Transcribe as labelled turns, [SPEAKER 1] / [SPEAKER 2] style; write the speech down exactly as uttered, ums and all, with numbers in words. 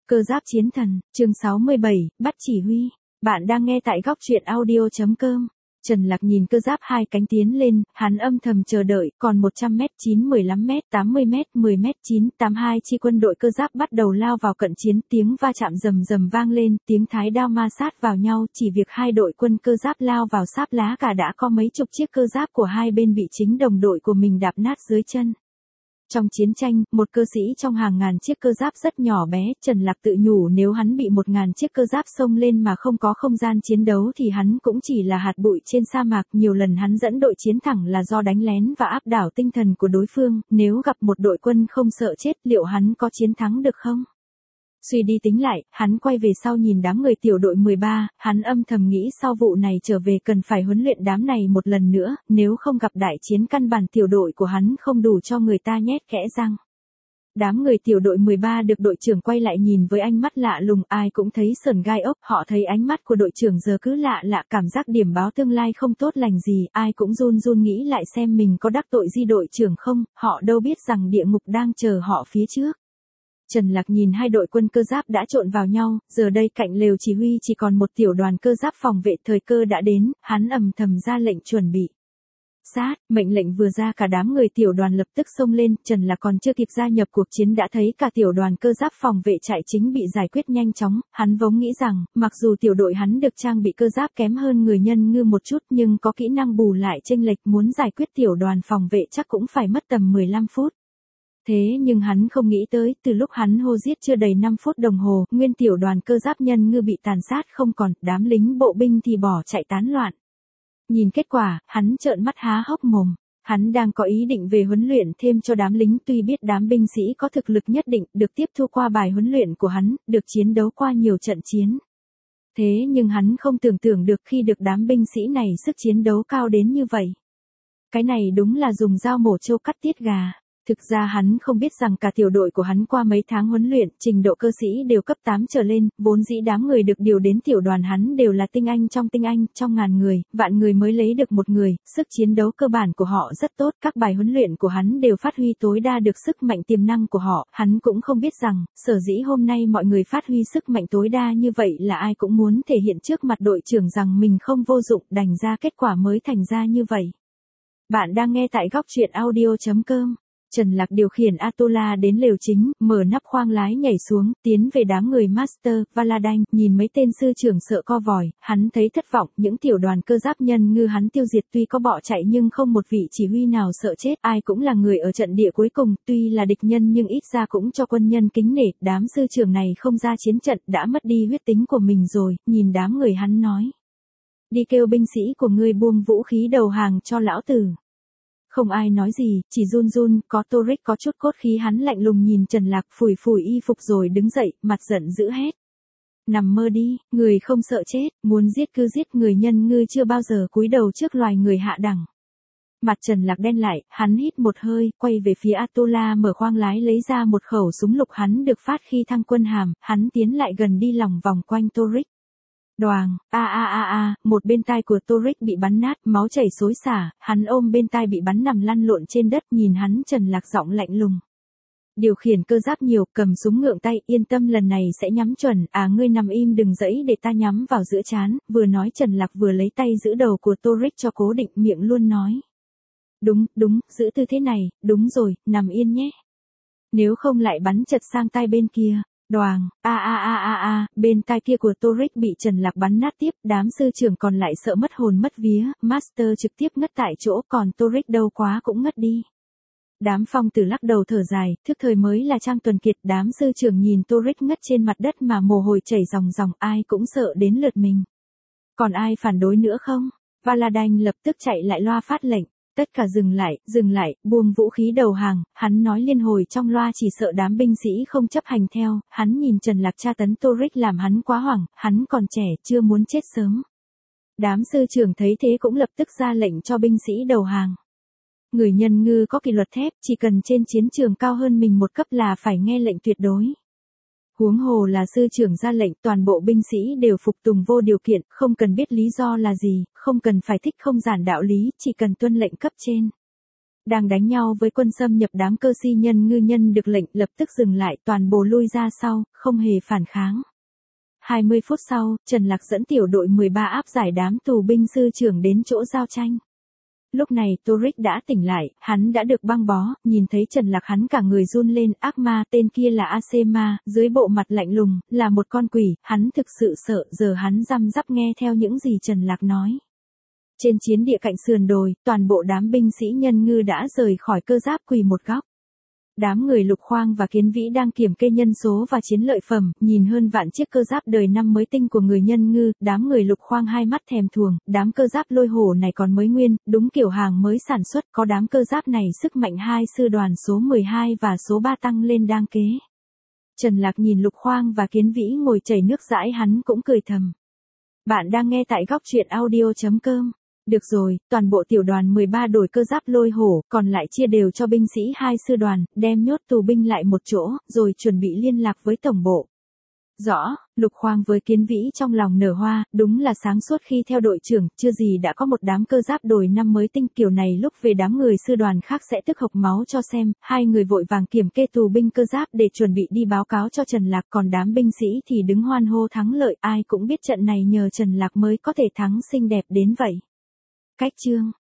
[SPEAKER 1] Cơ giáp chiến thần, chương sáu mươi bảy, bắt chỉ huy. Bạn đang nghe tại góc truyện audio chấm com. Trần Lạc nhìn cơ giáp hai cánh tiến lên, hắn âm thầm chờ đợi, còn một trăm mét, chín, mười lăm mét, tám mươi mét, mười mét, chín, tám hai chi quân đội cơ giáp bắt đầu lao vào cận chiến, tiếng va chạm rầm rầm vang lên, tiếng thái đao ma sát vào nhau, chỉ việc hai đội quân cơ giáp lao vào sáp lá cả đã có mấy chục chiếc cơ giáp của hai bên bị chính đồng đội của mình đạp nát dưới chân. Trong chiến tranh, một cơ sĩ trong hàng ngàn chiếc cơ giáp rất nhỏ bé, Trần Lạc tự nhủ nếu hắn bị một ngàn chiếc cơ giáp xông lên mà không có không gian chiến đấu thì hắn cũng chỉ là hạt bụi trên sa mạc. Nhiều lần hắn dẫn đội chiến thẳng là do đánh lén và áp đảo tinh thần của đối phương, nếu gặp một đội quân không sợ chết liệu hắn có chiến thắng được không? Suy đi tính lại, hắn quay về sau nhìn đám người tiểu đội mười ba, hắn âm thầm nghĩ sau vụ này trở về cần phải huấn luyện đám này một lần nữa, nếu không gặp đại chiến căn bản tiểu đội của hắn không đủ cho người ta nhét kẽ răng. Đám người tiểu đội mười ba được đội trưởng quay lại nhìn với ánh mắt lạ lùng, ai cũng thấy sởn gai ốc, họ thấy ánh mắt của đội trưởng giờ cứ lạ lạ, cảm giác điểm báo tương lai không tốt lành gì, ai cũng run run nghĩ lại xem mình có đắc tội gì đội trưởng không, họ đâu biết rằng địa ngục đang chờ họ phía trước. Trần Lạc nhìn hai đội quân cơ giáp đã trộn vào nhau, giờ đây cạnh lều chỉ huy chỉ còn một tiểu đoàn cơ giáp phòng vệ, thời cơ đã đến, hắn ầm thầm ra lệnh chuẩn bị. Sát, mệnh lệnh vừa ra cả đám người tiểu đoàn lập tức xông lên, Trần Lạc còn chưa kịp gia nhập cuộc chiến đã thấy cả tiểu đoàn cơ giáp phòng vệ chạy chính bị giải quyết nhanh chóng, hắn vốn nghĩ rằng, mặc dù tiểu đội hắn được trang bị cơ giáp kém hơn người nhân ngư một chút nhưng có kỹ năng bù lại chênh lệch, muốn giải quyết tiểu đoàn phòng vệ chắc cũng phải mất tầm mười lăm phút. Thế nhưng hắn không nghĩ tới, từ lúc hắn hô giết chưa đầy năm phút đồng hồ, nguyên tiểu đoàn cơ giáp nhân ngư bị tàn sát không còn, đám lính bộ binh thì bỏ chạy tán loạn. Nhìn kết quả, hắn trợn mắt há hốc mồm. Hắn đang có ý định về huấn luyện thêm cho đám lính, tuy biết đám binh sĩ có thực lực nhất định, được tiếp thu qua bài huấn luyện của hắn, được chiến đấu qua nhiều trận chiến. Thế nhưng hắn không tưởng tượng được khi được đám binh sĩ này sức chiến đấu cao đến như vậy. Cái này đúng là dùng dao mổ trâu cắt tiết gà. Thực ra hắn không biết rằng cả tiểu đội của hắn qua mấy tháng huấn luyện, trình độ cơ sĩ đều cấp tám trở lên, vốn dĩ đám người được điều đến tiểu đoàn hắn đều là tinh anh trong tinh anh, trong ngàn người, vạn người mới lấy được một người, sức chiến đấu cơ bản của họ rất tốt, các bài huấn luyện của hắn đều phát huy tối đa được sức mạnh tiềm năng của họ, hắn cũng không biết rằng, sở dĩ hôm nay mọi người phát huy sức mạnh tối đa như vậy là ai cũng muốn thể hiện trước mặt đội trưởng rằng mình không vô dụng, đành ra kết quả mới thành ra như vậy. Bạn đang nghe tại góc truyện audio chấm com. Trần Lạc điều khiển Atola đến lều chính, mở nắp khoang lái nhảy xuống, tiến về đám người Master, Valadan, nhìn mấy tên sư trưởng sợ co vòi, hắn thấy thất vọng, những tiểu đoàn cơ giáp nhân ngư hắn tiêu diệt tuy có bỏ chạy nhưng không một vị chỉ huy nào sợ chết, ai cũng là người ở trận địa cuối cùng, tuy là địch nhân nhưng ít ra cũng cho quân nhân kính nể, đám sư trưởng này không ra chiến trận đã mất đi huyết tính của mình rồi, nhìn đám người hắn nói. Đi kêu binh sĩ của ngươi buông vũ khí đầu hàng cho lão tử. Không ai nói gì, chỉ run run, có Toric có chút cốt khí, hắn lạnh lùng nhìn Trần Lạc, phủi phủi y phục rồi đứng dậy, mặt giận dữ hét. Nằm mơ đi, người không sợ chết, muốn giết cứ giết, người nhân ngư chưa bao giờ cúi đầu trước loài người hạ đẳng. Mặt Trần Lạc đen lại, hắn hít một hơi, quay về phía Atola mở khoang lái lấy ra một khẩu súng lục hắn được phát khi thăng quân hàm, hắn tiến lại gần đi lòng vòng quanh Toric. Đoàng, a a a a, một bên tai của Toric bị bắn nát, máu chảy xối xả, hắn ôm bên tai bị bắn nằm lăn lộn trên đất, nhìn hắn Trần Lạc giọng lạnh lùng. Điều khiển cơ giáp nhiều, cầm súng ngượng tay, yên tâm lần này sẽ nhắm chuẩn, à ngươi nằm im đừng dẫy để ta nhắm vào giữa trán, vừa nói Trần Lạc vừa lấy tay giữ đầu của Toric cho cố định, miệng luôn nói. Đúng, đúng, giữ tư thế này, đúng rồi, nằm yên nhé. Nếu không lại bắn chật sang tai bên kia. Đoàng, a a a a a, bên tai kia của Toric bị Trần Lạc bắn nát tiếp, đám sư trưởng còn lại sợ mất hồn mất vía, Master trực tiếp ngất tại chỗ, còn Toric đâu quá cũng ngất đi. Đám phong tử lắc đầu thở dài, thức thời mới là Trang Tuần Kiệt, đám sư trưởng nhìn Toric ngất trên mặt đất mà mồ hôi chảy ròng ròng, ai cũng sợ đến lượt mình. Còn ai phản đối nữa không? Valadan lập tức chạy lại loa phát lệnh. Tất cả dừng lại, dừng lại, buông vũ khí đầu hàng, hắn nói liên hồi trong loa chỉ sợ đám binh sĩ không chấp hành theo, hắn nhìn Trần Lạc tra tấn Toric làm hắn quá hoảng, hắn còn trẻ, chưa muốn chết sớm. Đám sư trưởng thấy thế cũng lập tức ra lệnh cho binh sĩ đầu hàng. Người nhân ngư có kỷ luật thép, chỉ cần trên chiến trường cao hơn mình một cấp là phải nghe lệnh tuyệt đối. Huống hồ là sư trưởng ra lệnh, toàn bộ binh sĩ đều phục tùng vô điều kiện, không cần biết lý do là gì, không cần phải thích không giản đạo lý, chỉ cần tuân lệnh cấp trên. đang đánh nhau với quân xâm nhập đám cơ si nhân ngư nhân được lệnh lập tức dừng lại toàn bộ lui ra sau, không hề phản kháng. hai mươi phút sau, Trần Lạc dẫn tiểu đội mười ba áp giải đám tù binh sư trưởng đến chỗ giao tranh. Lúc này Torik đã tỉnh lại, hắn đã được băng bó, nhìn thấy Trần Lạc hắn cả người run lên, ác ma tên kia là a xê ma, dưới bộ mặt lạnh lùng, là một con quỷ, hắn thực sự sợ, giờ hắn răm rắp nghe theo những gì Trần Lạc nói. Trên chiến địa cạnh sườn đồi, toàn bộ đám binh sĩ nhân ngư đã rời khỏi cơ giáp quỳ một góc. Đám người Lục Khoang và Kiến Vĩ đang kiểm kê nhân số và chiến lợi phẩm, nhìn hơn vạn chiếc cơ giáp đời năm mới tinh của người nhân ngư, đám người Lục Khoang hai mắt thèm thuồng, đám cơ giáp lôi hổ này còn mới nguyên, đúng kiểu hàng mới sản xuất, có đám cơ giáp này sức mạnh hai sư đoàn số mười hai và số ba tăng lên đáng kế. Trần Lạc nhìn Lục Khoang và Kiến Vĩ ngồi chảy nước dãi hắn cũng cười thầm. Bạn đang nghe tại góc truyện audio chấm com. Được rồi, toàn bộ tiểu đoàn mười ba đổi cơ giáp lôi hổ, còn lại chia đều cho binh sĩ hai sư đoàn, đem nhốt tù binh lại một chỗ, rồi chuẩn bị liên lạc với tổng bộ. Rõ, Lục Khoang với Kiến Vĩ trong lòng nở hoa, đúng là sáng suốt khi theo đội trưởng, chưa gì đã có một đám cơ giáp đổi năm mới tinh kiểu này lúc về đám người sư đoàn khác sẽ tức hộc máu cho xem, hai người vội vàng kiểm kê tù binh cơ giáp để chuẩn bị đi báo cáo cho Trần Lạc, còn đám binh sĩ thì đứng hoan hô thắng lợi, ai cũng biết trận này nhờ Trần Lạc mới có thể thắng xinh đẹp đến vậy. Cách chương